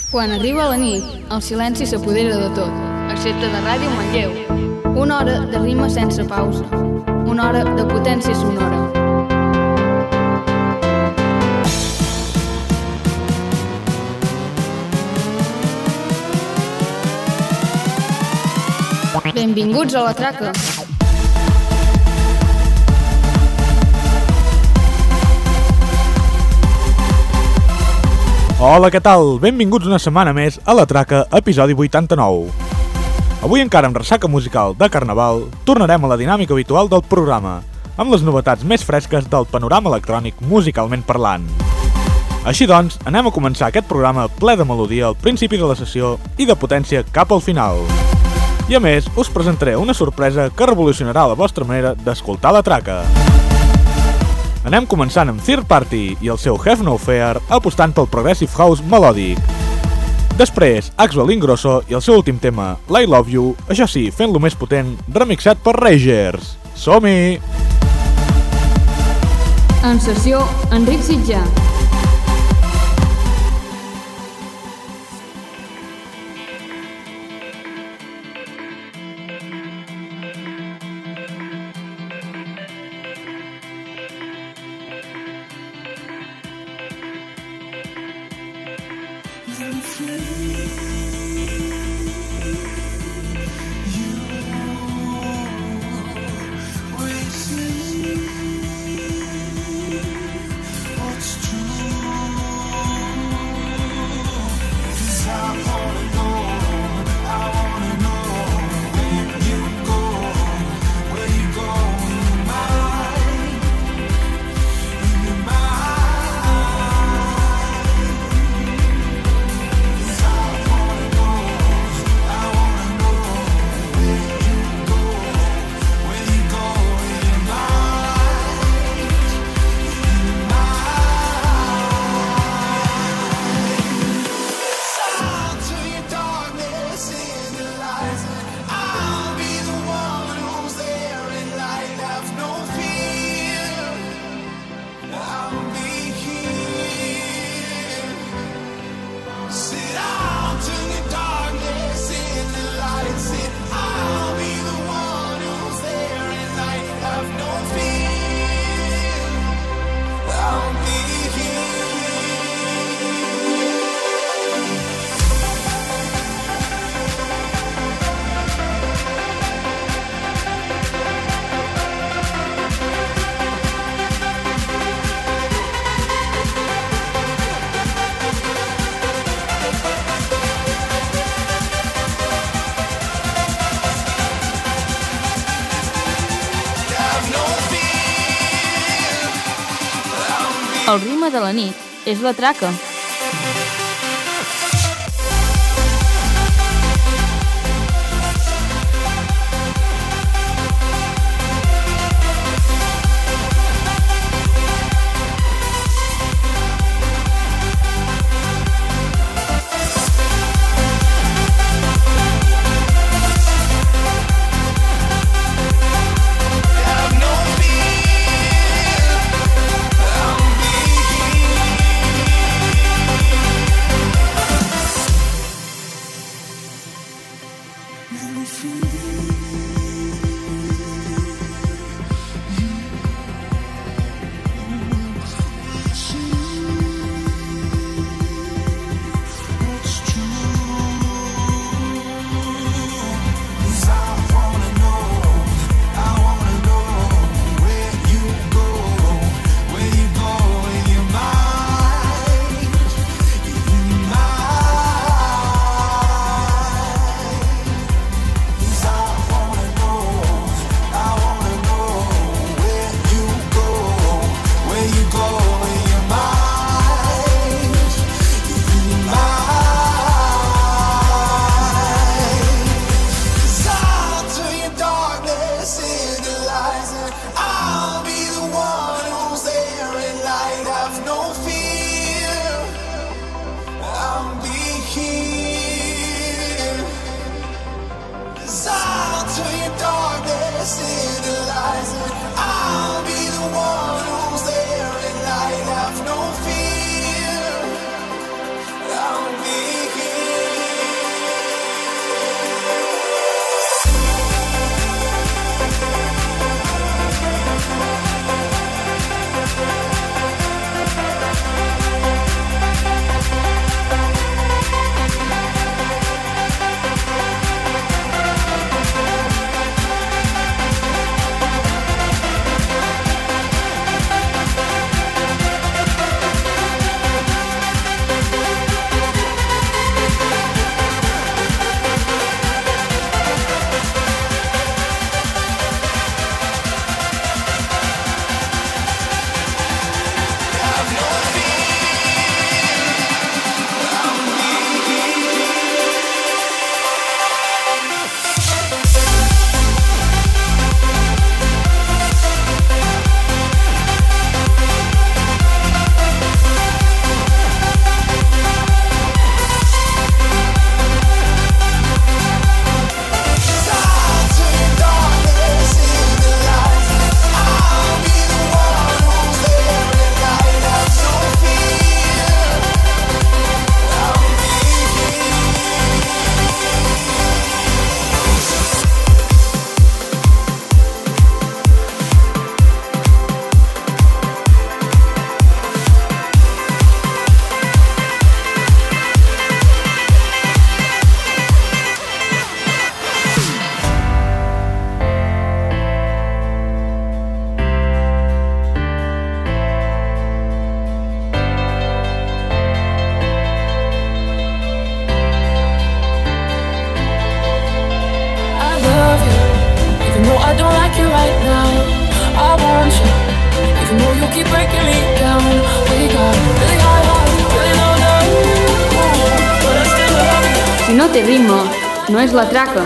Quan arriba la nit, el silenci s'apodera de tot, excepte de Ràdio Manlleu. Una hora de rima sense pausa. Una hora de potència sonora. Benvinguts a la traca. Hola, què tal? Benvinguts una setmana més a La Traca, episodi 89. Avui encara amb ressaca musical de Carnaval, tornarem a la dinàmica habitual del programa, amb les novetats més fresques del panorama electrònic musicalment parlant. Així doncs, anem a començar aquest programa ple de melodia al principi de la sessió i de potència cap al final. I a més, us presentaré una sorpresa que revolucionarà la vostra manera d'escoltar La Traca. Anem començant amb Third Party i el seu Have No Fear apostant pel Progressive House melòdic. Després, Axwell Ingrosso i el seu últim tema, I Love You, això sí, fent-lo més potent, remixat per Ragers. Som-hi! En sessió, Enric Sitjà. El ritme de la nit és La Traca. even though you keep breaking me down. We got really high highs, really low lows, but I still love you. Si no té ritme, no és la traca.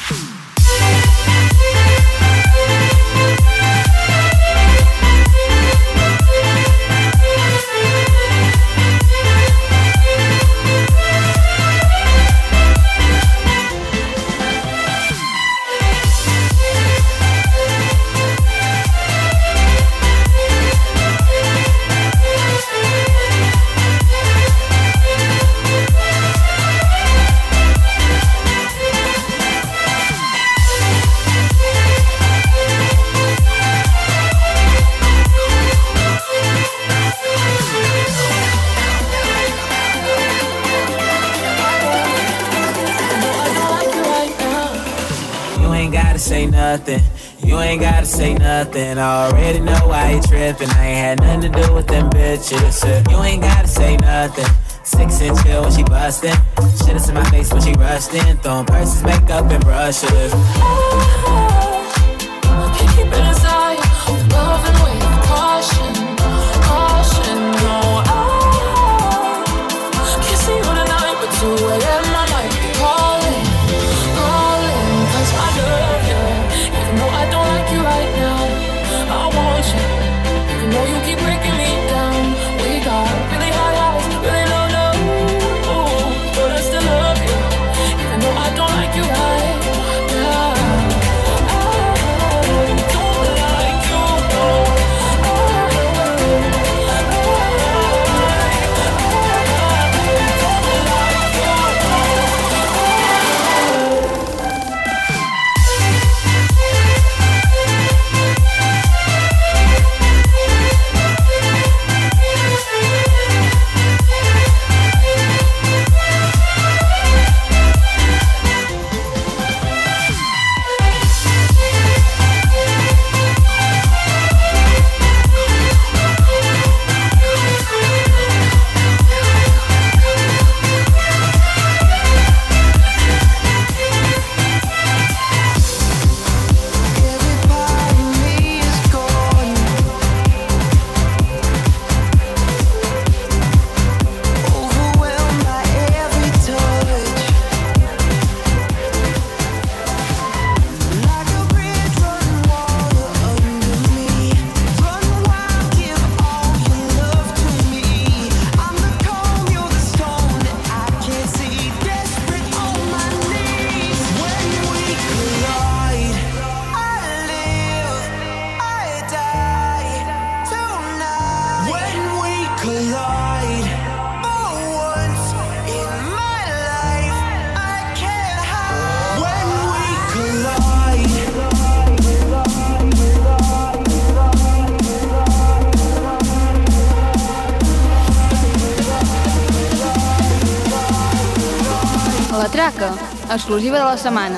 Say nothing, you ain't gotta say nothing. I already know why you trippin'. I ain't had nothing to do with them bitches. You ain't gotta say nothing. 6 inch chill when she bustin'. Shit is in my face when she rushed in. Throwing purses, makeup, and brushes. Can't keep it inside. Love and wait with caution, caution. No, I can't see you tonight, but 2 a.m. I might be calling, calling, 'cause I love you. Even though I don't like you right now, I want you. Even though you keep breaking me down, we got really high highs, really low lows, but I still love you. Even though I don't like you right now. La traca, exclusiva de la setmana.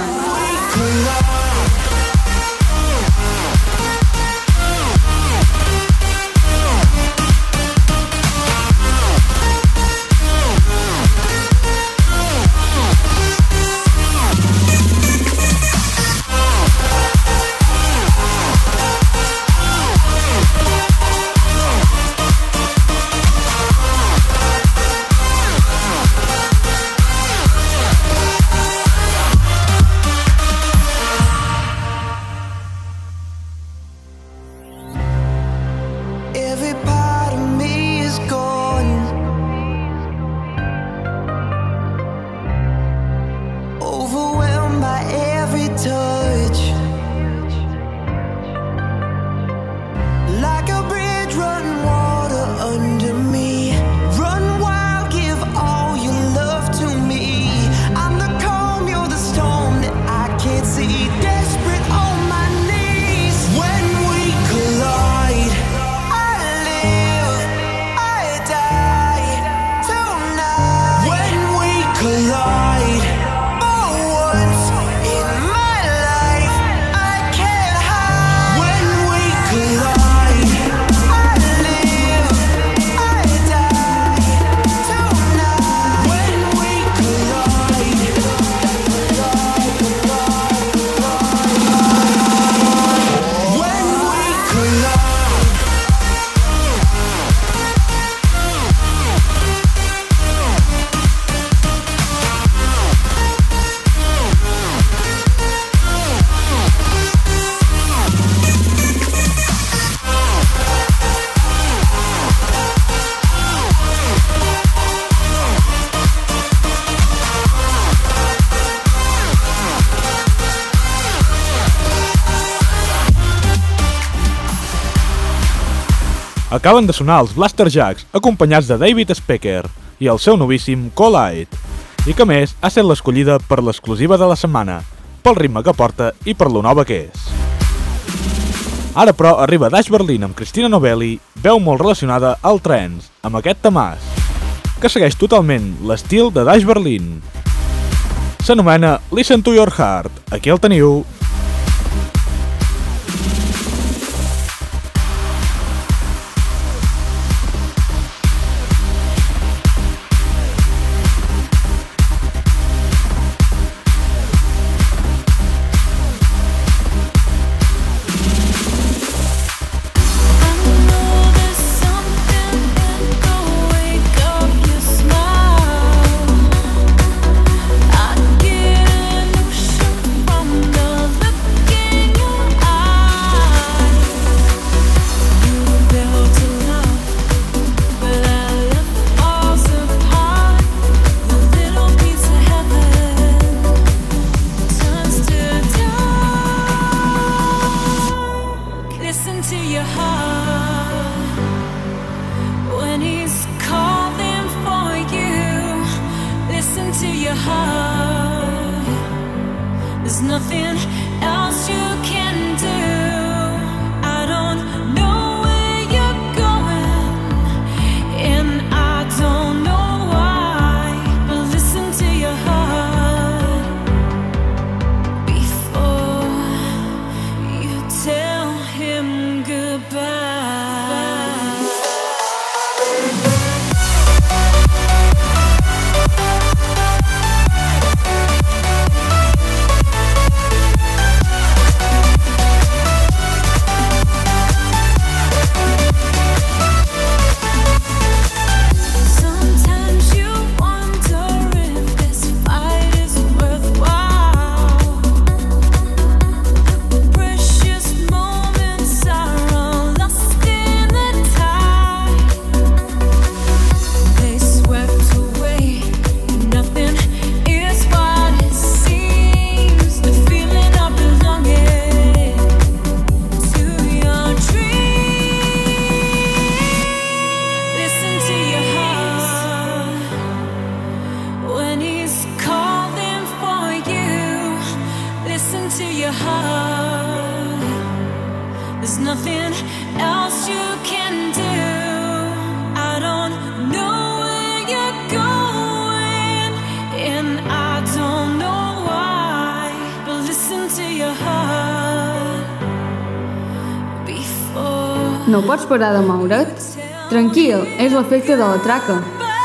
Acaben de sonar els Blaster Jacks, acompanyats de David Specker i el seu novíssim Collide, i que més ha estat l'escollida per l'exclusiva de la setmana, pel ritme que porta i per lo nova que és. Ara però arriba Dash Berlin amb Cristina Novelli, veu molt relacionada al trance, amb aquest temàs, que segueix totalment l'estil de Dash Berlin. S'anomena Listen to Your Heart, aquí el teniu. No pots parar de moure't? Tranquil, és l'efecte de la traca.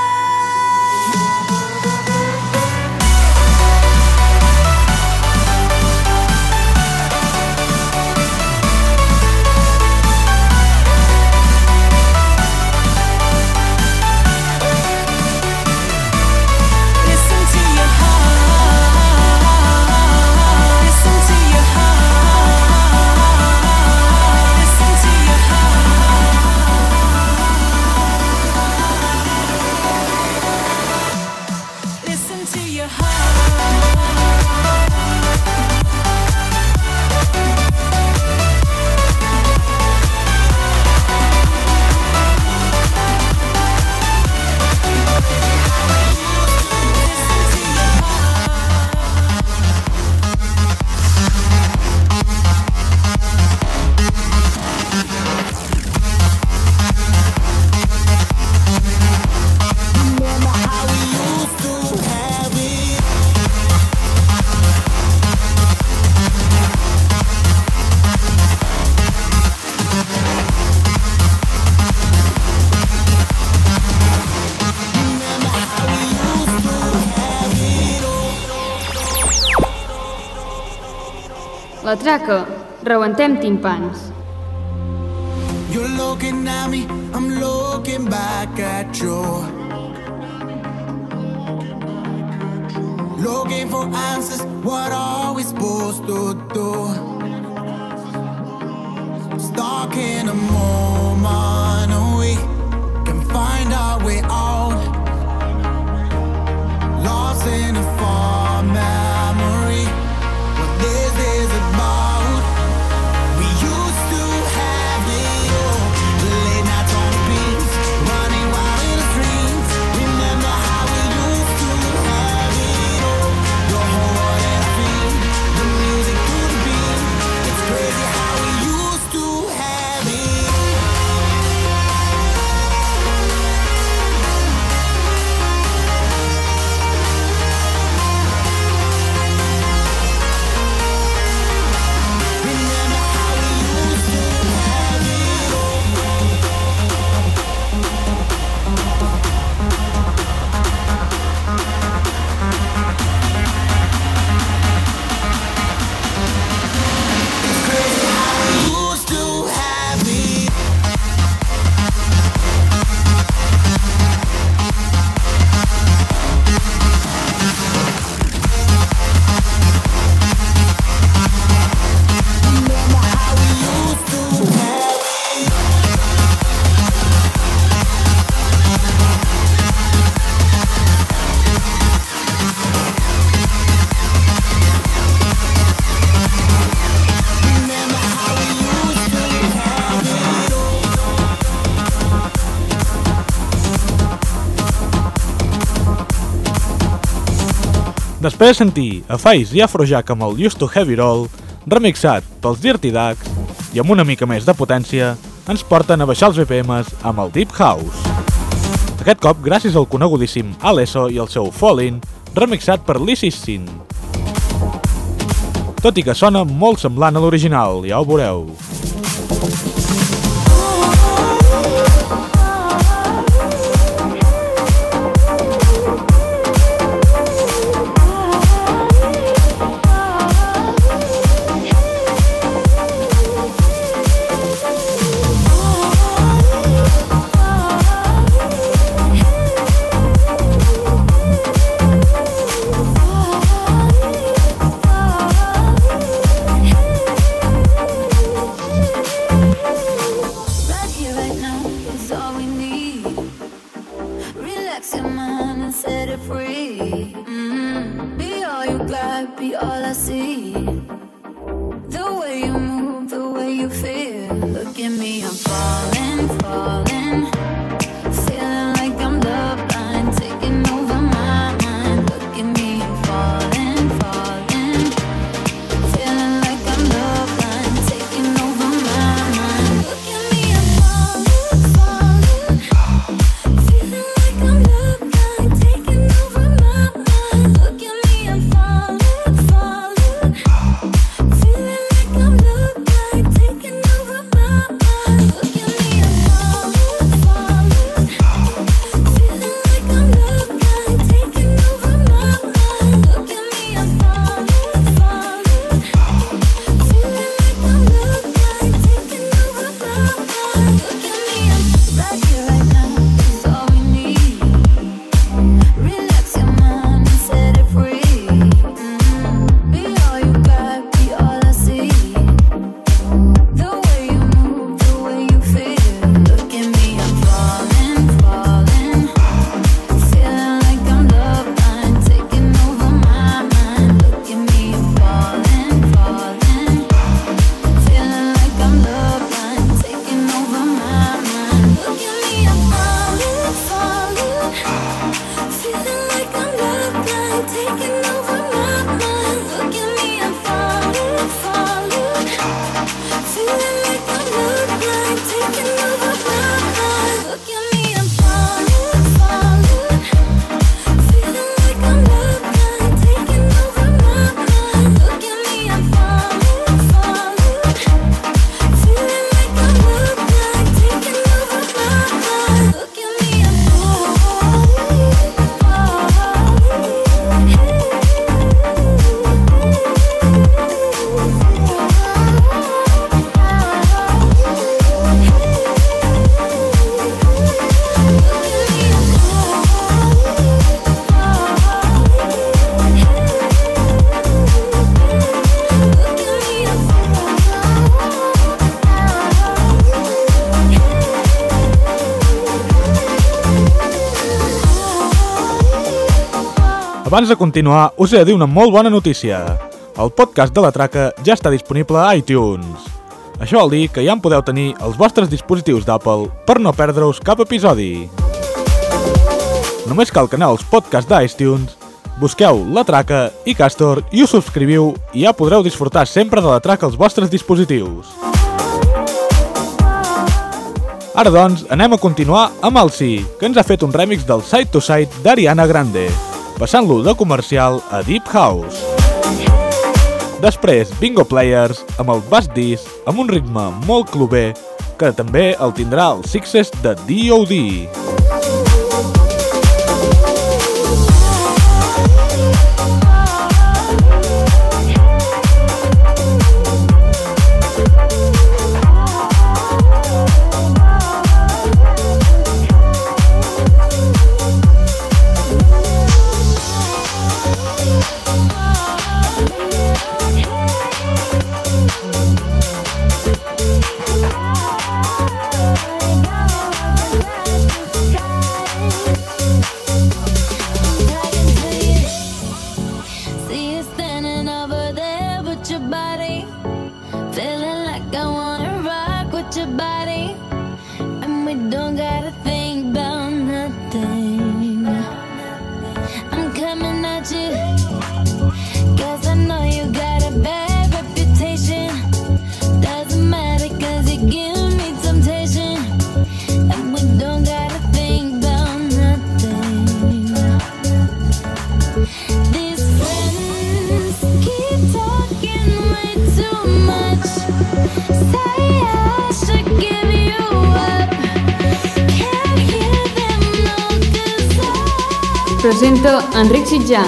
La traca, rebentem timpans. You're looking at me, I'm looking back at you. Looking for answers, what are we supposed to do? Stuck in a moment, we can find our way out. Lost in a far memory, what this is about. We used to have it all, the late nights on Després de sentir a Face i Afrojack amb el Used to Have It All, remixat pels Dirty Ducks, i amb una mica més de potència, ens porten a baixar els BPMs amb el Deep House. Aquest cop gràcies al conegudíssim Alesso i el seu Fallin', remixat per Lizzy Sin. Tot i que sona molt semblant a l'original, ja ho veureu. Abans de continuar, us he de dir una molt bona notícia. El podcast de La Traca ja està disponible a iTunes. Això vol dir que ja en podeu tenir als vostres dispositius d'Apple per no perdre-us cap episodi. Només cal que aneu als podcasts d'iTunes, busqueu La Traca i Castor i us subscriviu i ja podreu disfrutar sempre de La Traca als vostres dispositius. Ara doncs, anem a continuar amb el Sí, que ens ha fet un remix del Side to Side d'Ariana Grande, passant-lo de comercial a Deep House. Després, Bingo Players, amb el Bass Disc, amb un ritme molt cluber, que també el tindrà el Sixes de D.O.D. Don't gotta think about nothing. I'm coming at you. 'Cause I know you got a bad reputation. Doesn't matter 'cause you give me temptation. And we don't gotta think about nothing. These friends keep talking way too much. Say I should give you up. Can't hear them, no, 'cause Presento Enric Sitjà.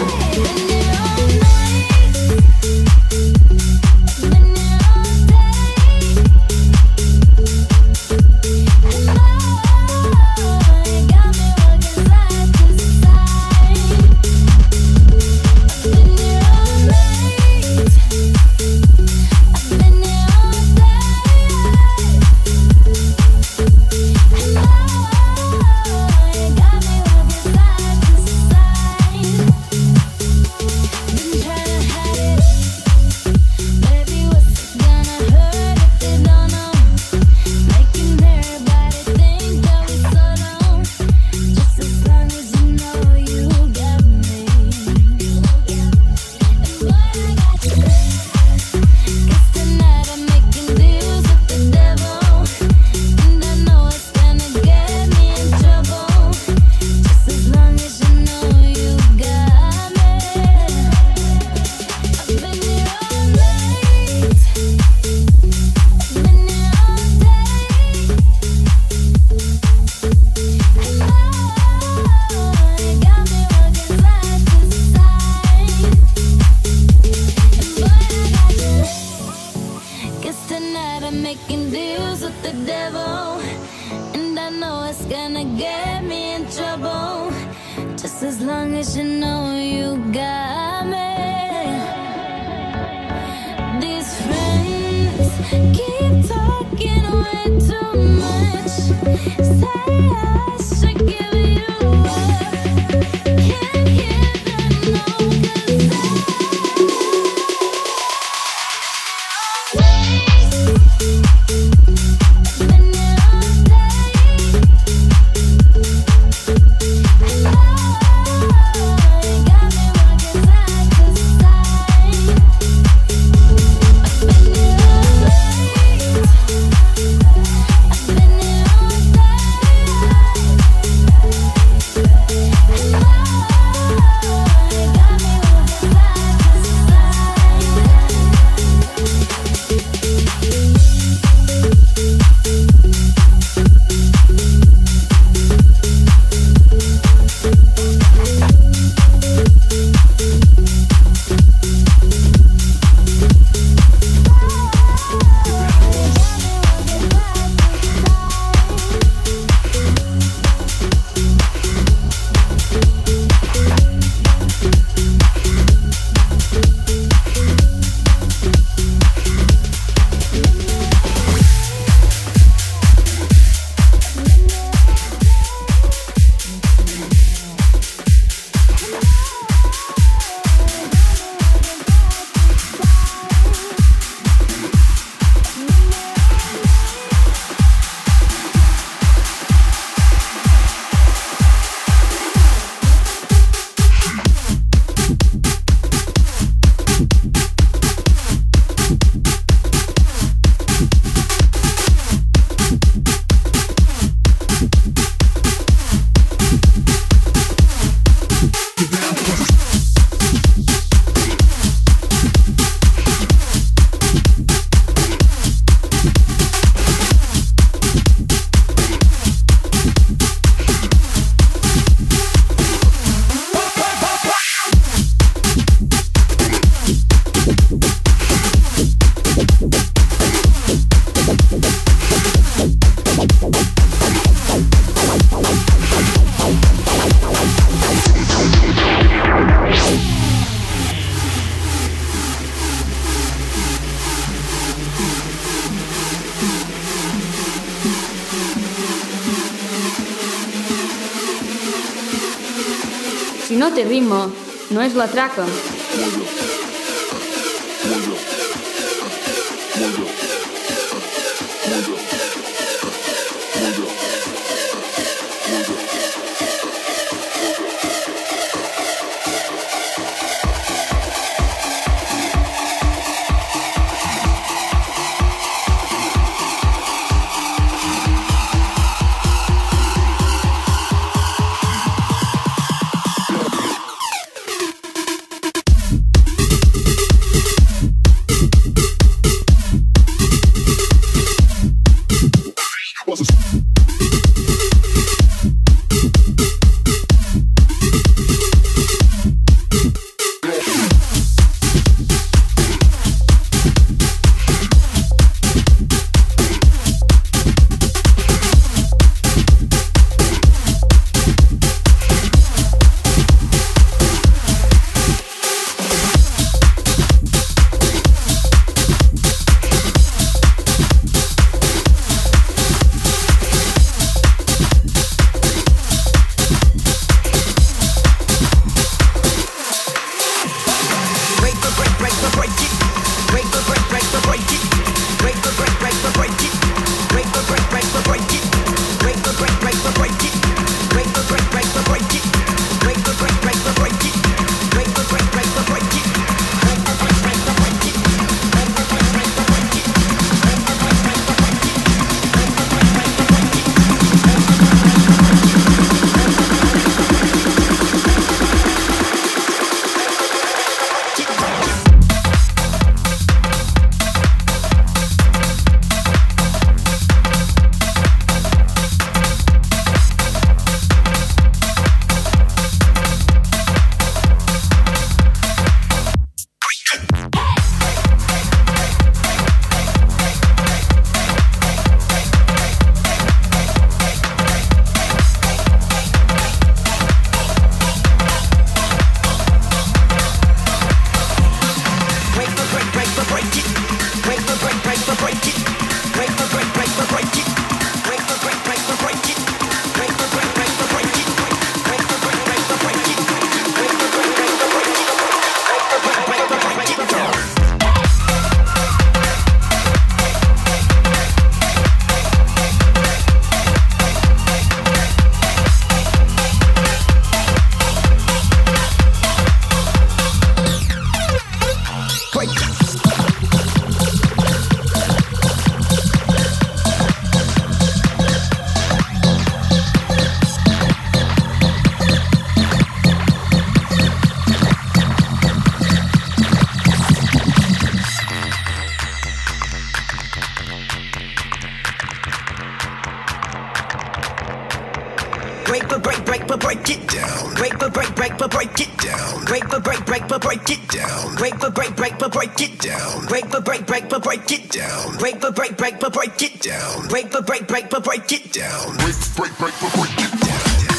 Si no té ritme, no és la traca. but break it down. Break but break but break it down. Break but break but break it down. Break but break but break it down. Break but break but break it down. Break but break but break it down. Break but break it down.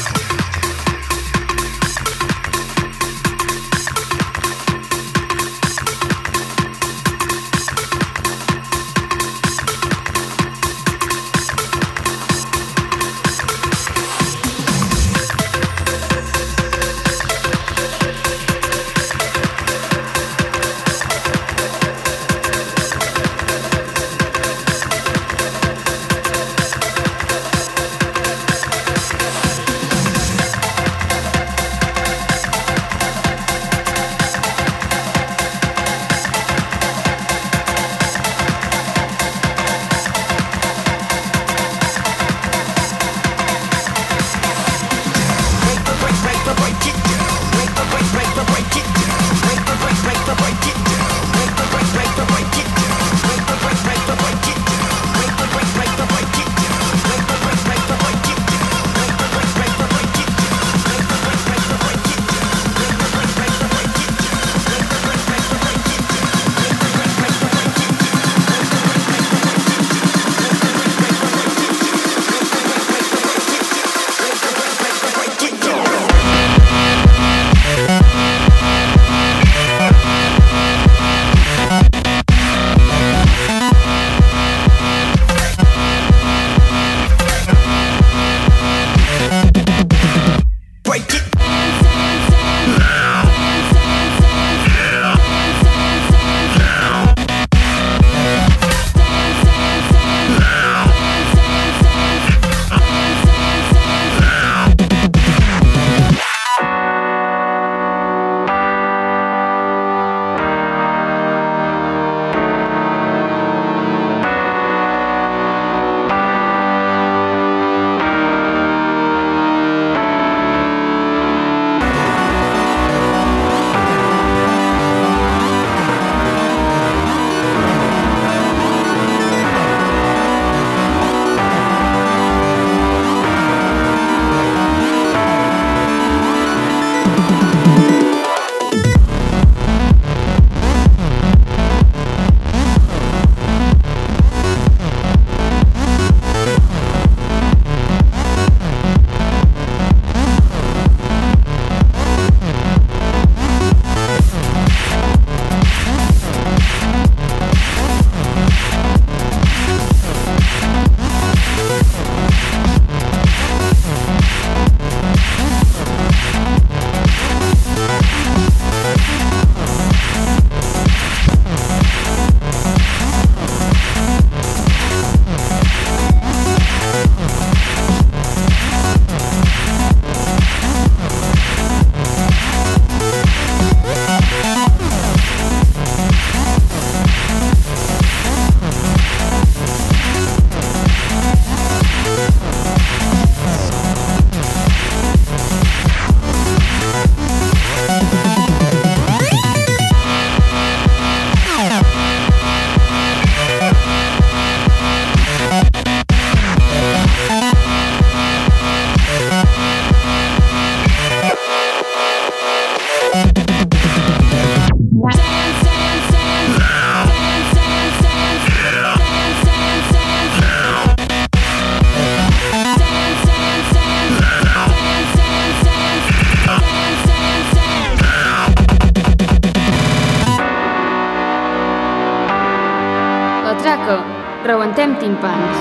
Rebentem timpans.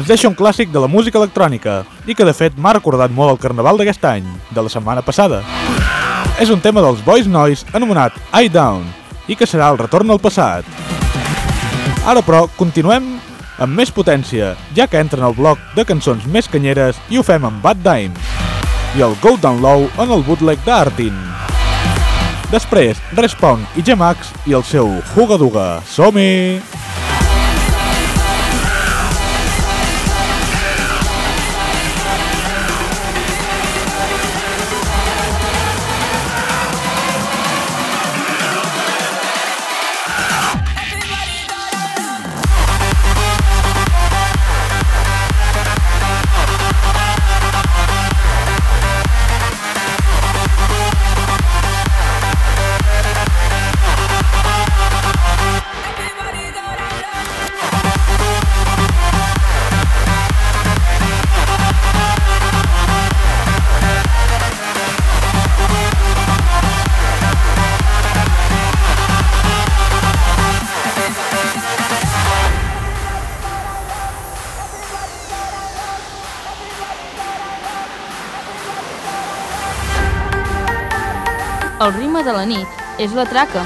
ens deixa un clàssic de la música electrònica i que de fet m'ha recordat molt el carnaval d'aquest any, de la setmana passada. És un tema dels Boys Noise anomenat Eye Down i que serà el retorn al passat. Ara però continuem amb més potència, ja que entra en el bloc de cançons més canyeres i ho fem amb Bad Dimes i el Go Down Low en el bootleg d'Artin. Després, Respawn i G-Max i el seu Huga Duga. Som-hi! El ritme de la nit és la traca.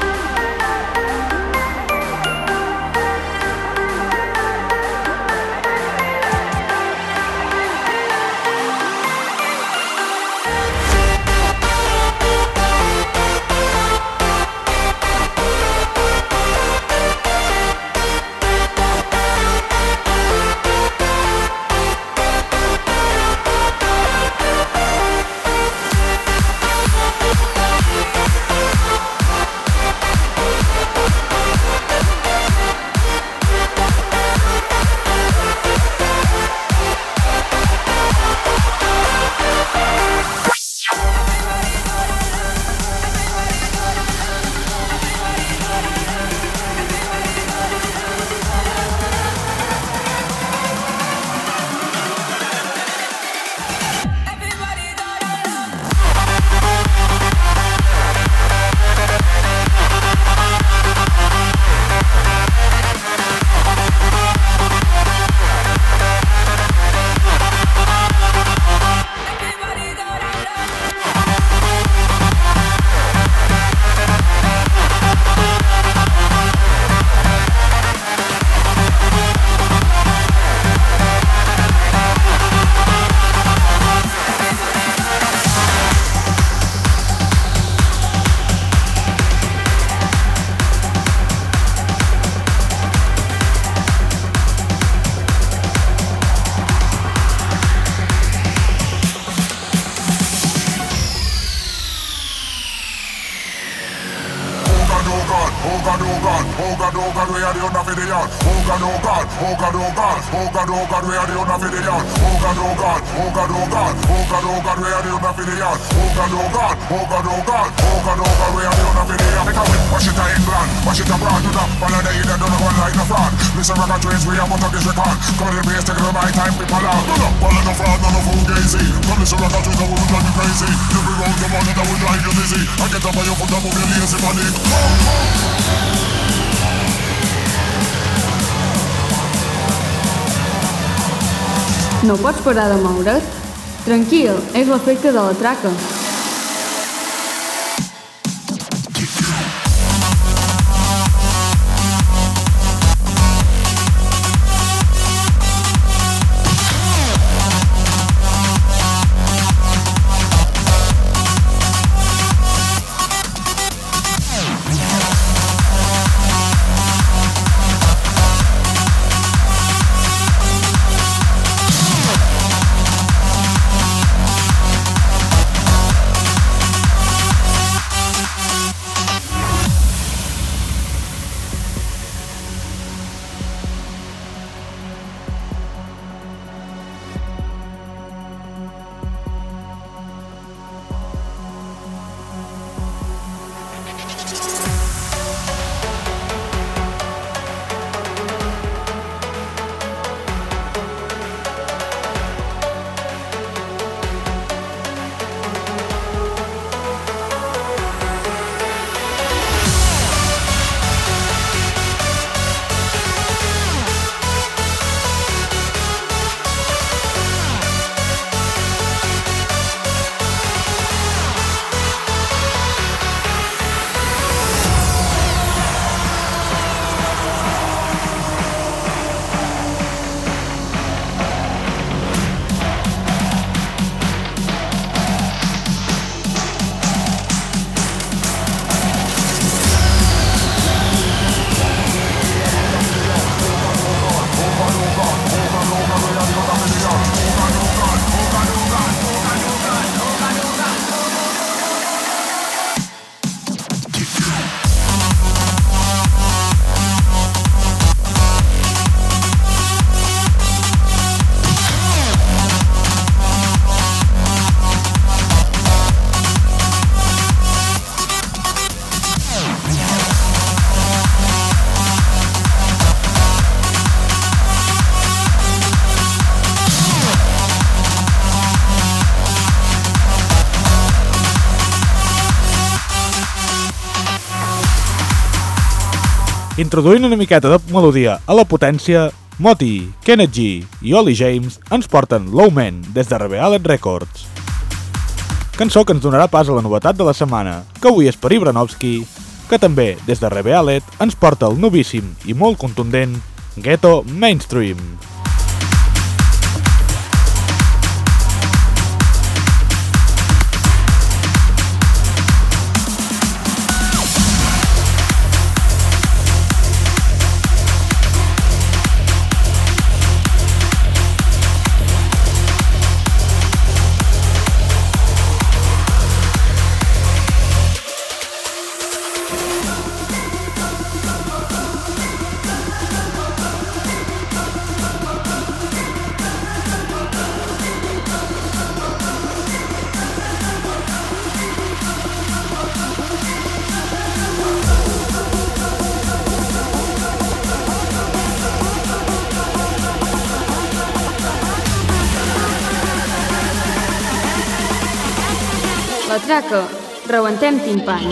No pots parar de moure't? Tranquil, és l'efecte de la traca. Introduint una miqueta de melodia a la potència, Moti, Kenneth G i Ollie James ens porten Low Man des de Rebellion Records. Cançó que ens donarà pas a la novetat de la setmana, que avui és per Ibranovski, que també, des de Rebellion, ens porta el novíssim i molt contundent Ghetto Mainstream. La traca, rebentem timpans.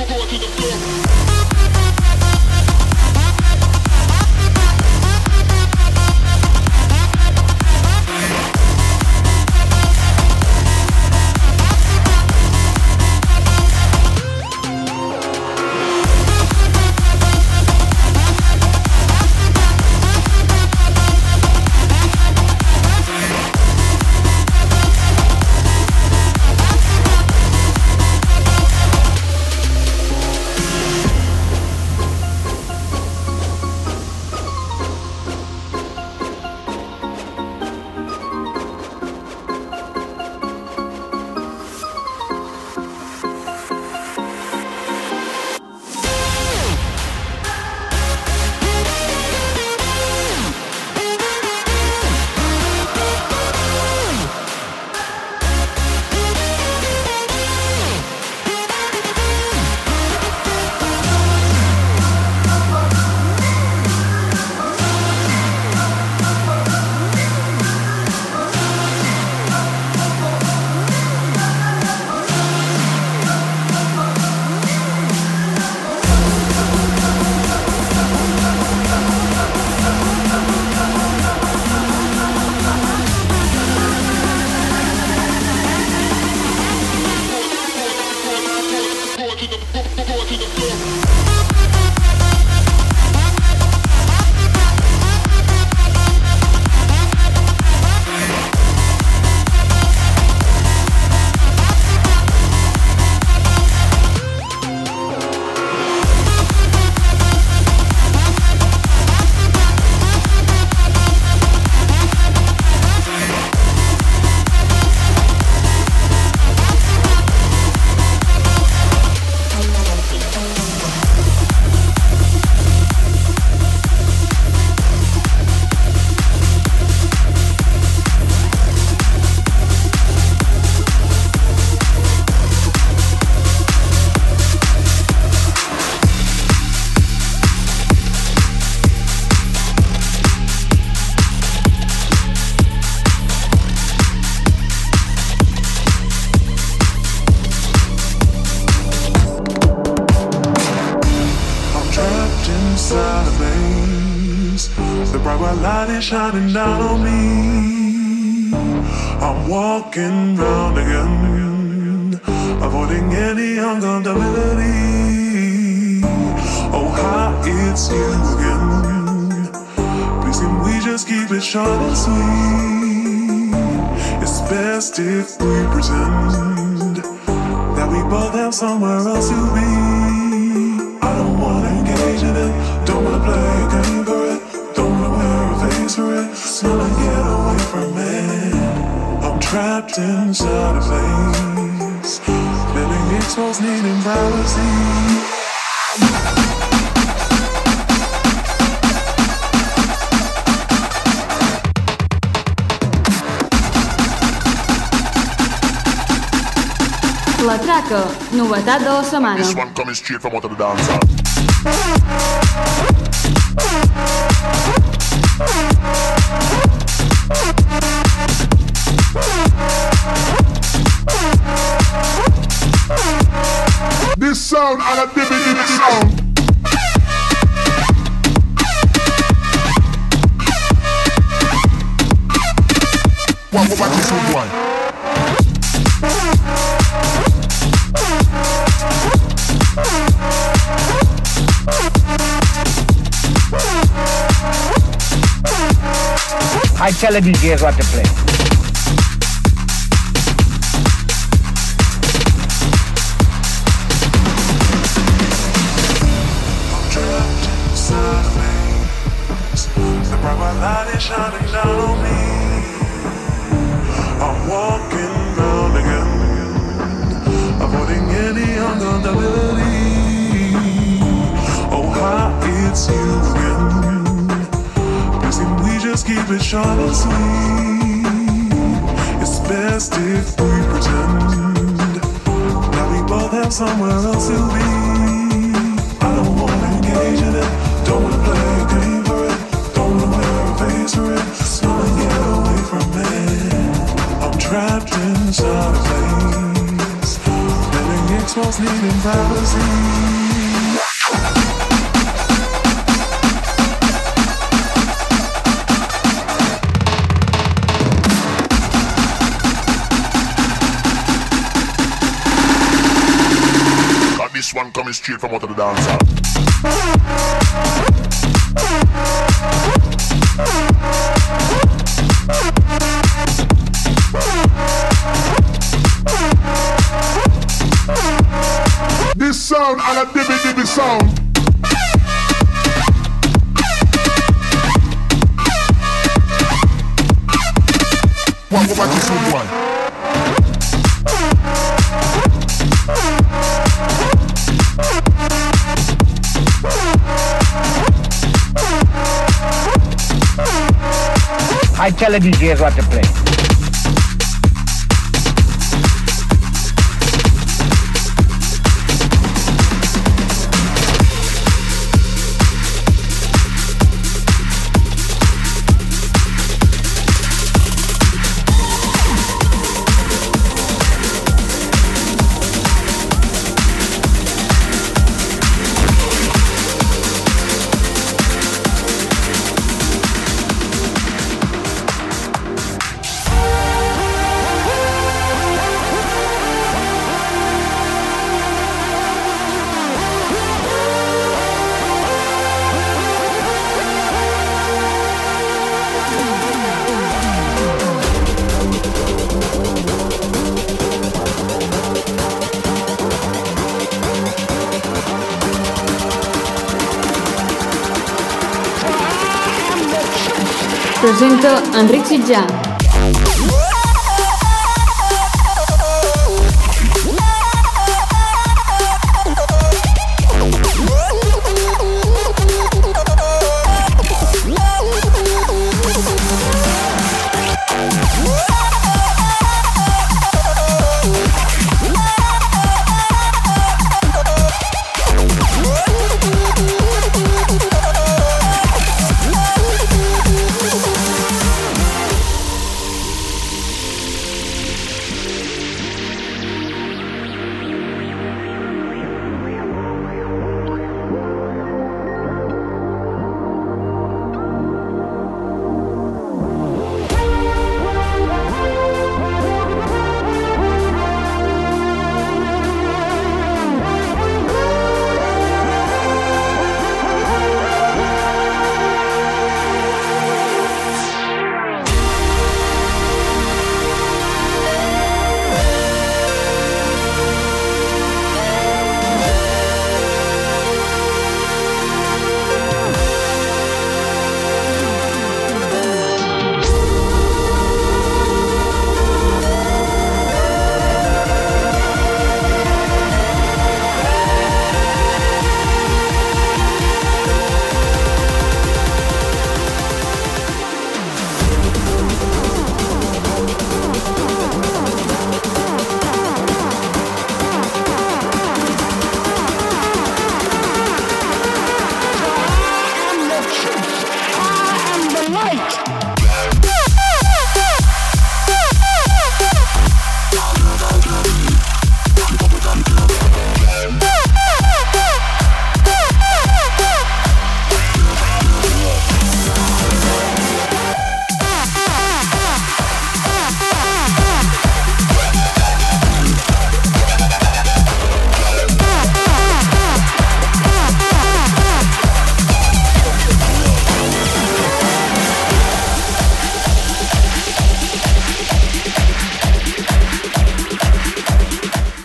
Shining down on me, I'm walking round again, avoiding any uncomfortability. Oh, hi, it's you again. Please can we just keep it short and sweet? It's best if we pretend that we both have somewhere else to be. I don't wanna engage in it, don't wanna play a game for it, don't wanna wear a face for it, just wanna get away from it. I'm trapped inside a place, feeling exposed, needing privacy. La traca, novetat de la setmana. This one coming straight from out of the dancer. This sound and a dibby sound. What this good one? I tell the DJs what to play. The bright light is shining down on me. I'm walking round again, avoiding any uncomfortability. Oh, how it's you again. Please can we just keep it short and sweet? It's best if we pretend that we both have somewhere else to be. I don't wanna engage in it, don't wanna play a game for it, don't wanna wear a face for it, so get away from me. I'm trapped inside a place, living exposed, needing privacy. This one coming straight from out of the dancer. This sound and a dibby sound. What about this good one? I tell the DJs what to play. Presenta Enric Sitjà.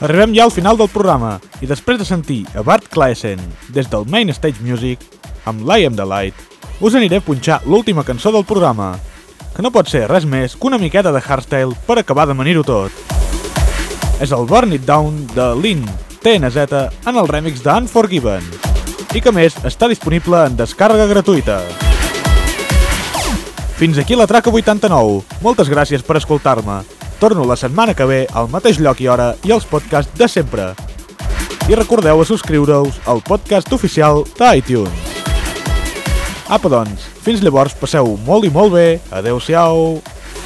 Arribem ja al final del programa i després de sentir a Bart Claessen des del Main Stage Music amb I Am the Light, us aniré a punxar l'última cançó del programa, que no pot ser res més que una miqueta de hardstyle per acabar d'amanir-ho tot. És el Burn It Down de Lynn TNZ en el remix de Unforgiven i que més està disponible en descàrrega gratuïta. Fins aquí la Traca 89. Moltes gràcies per escoltar-me. Torno la setmana que ve al mateix lloc i hora i als podcasts de sempre. I recordeu a subscriure-us al podcast oficial d'iTunes. Apa doncs, fins llavors passeu molt i molt bé. Adeu-siau.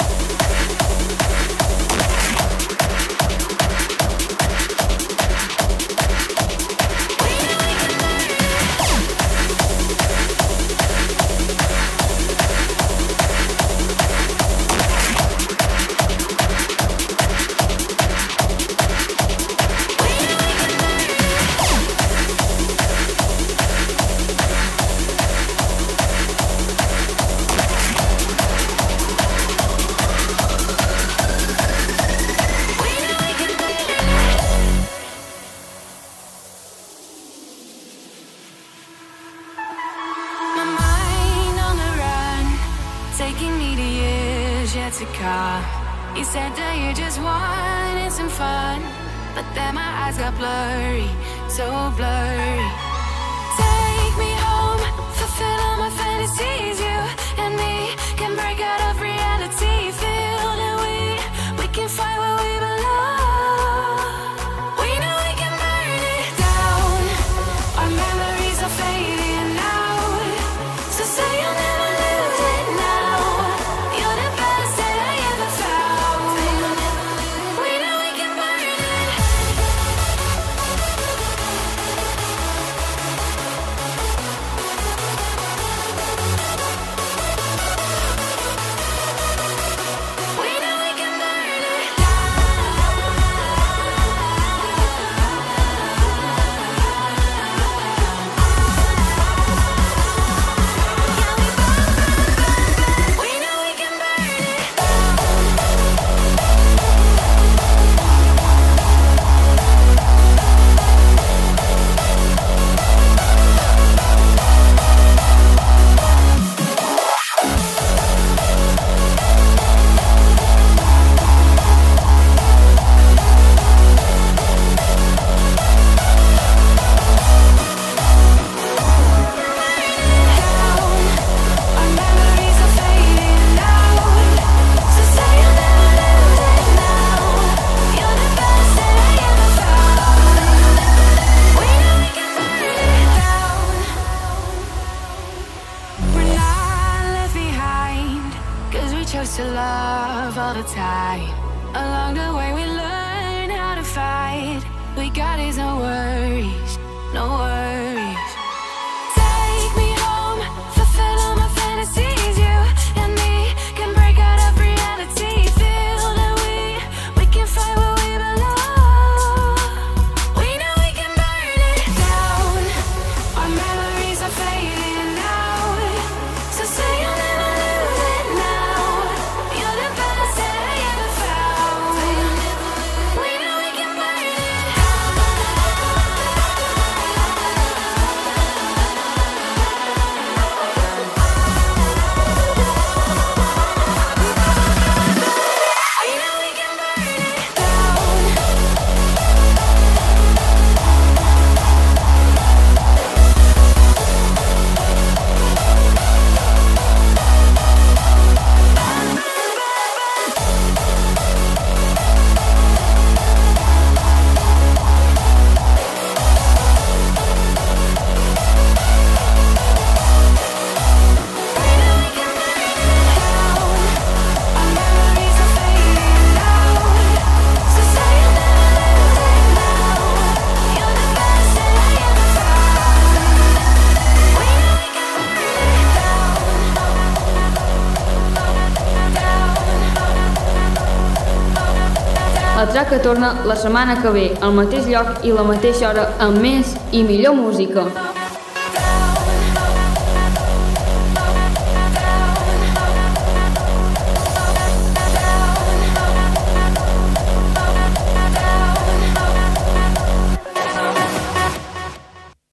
Taking me to years yet to come. You said that you just wanted some fun, but then my eyes got blurry, so blurry. Take me home, fulfill all my fantasies. You and me can break out of reality. Feel that we can find where we belong. We know we can burn it down. Our memories are fading out, so say you'll never lose it now. You're the best that I ever found. We know we can burn it. We know we can burn it. We know we can burn it. Our memories are fading out, so say you'll never lose it now. You're the best that I ever found. We know we can burn it down. We're not left behind, 'cause we chose to love all the time. Along the way we learn how to fight. We got is no worries, no worries. Take me home, fulfill all my fantasies. You and me can break out of reality. Feel that we can find where we belong. We know we can burn it down. Our memories are fading out, so say you'll never lose it now. You're the best that I ever found. We know we can burn it. We know we can burn it down. We know we can burn it down. Our memories are fading out, so say you'll never lose it now. You're the best that I ever found. We know we can burn it down. La Traca torna la setmana que ve, al mateix lloc i la mateixa hora, amb més i millor música.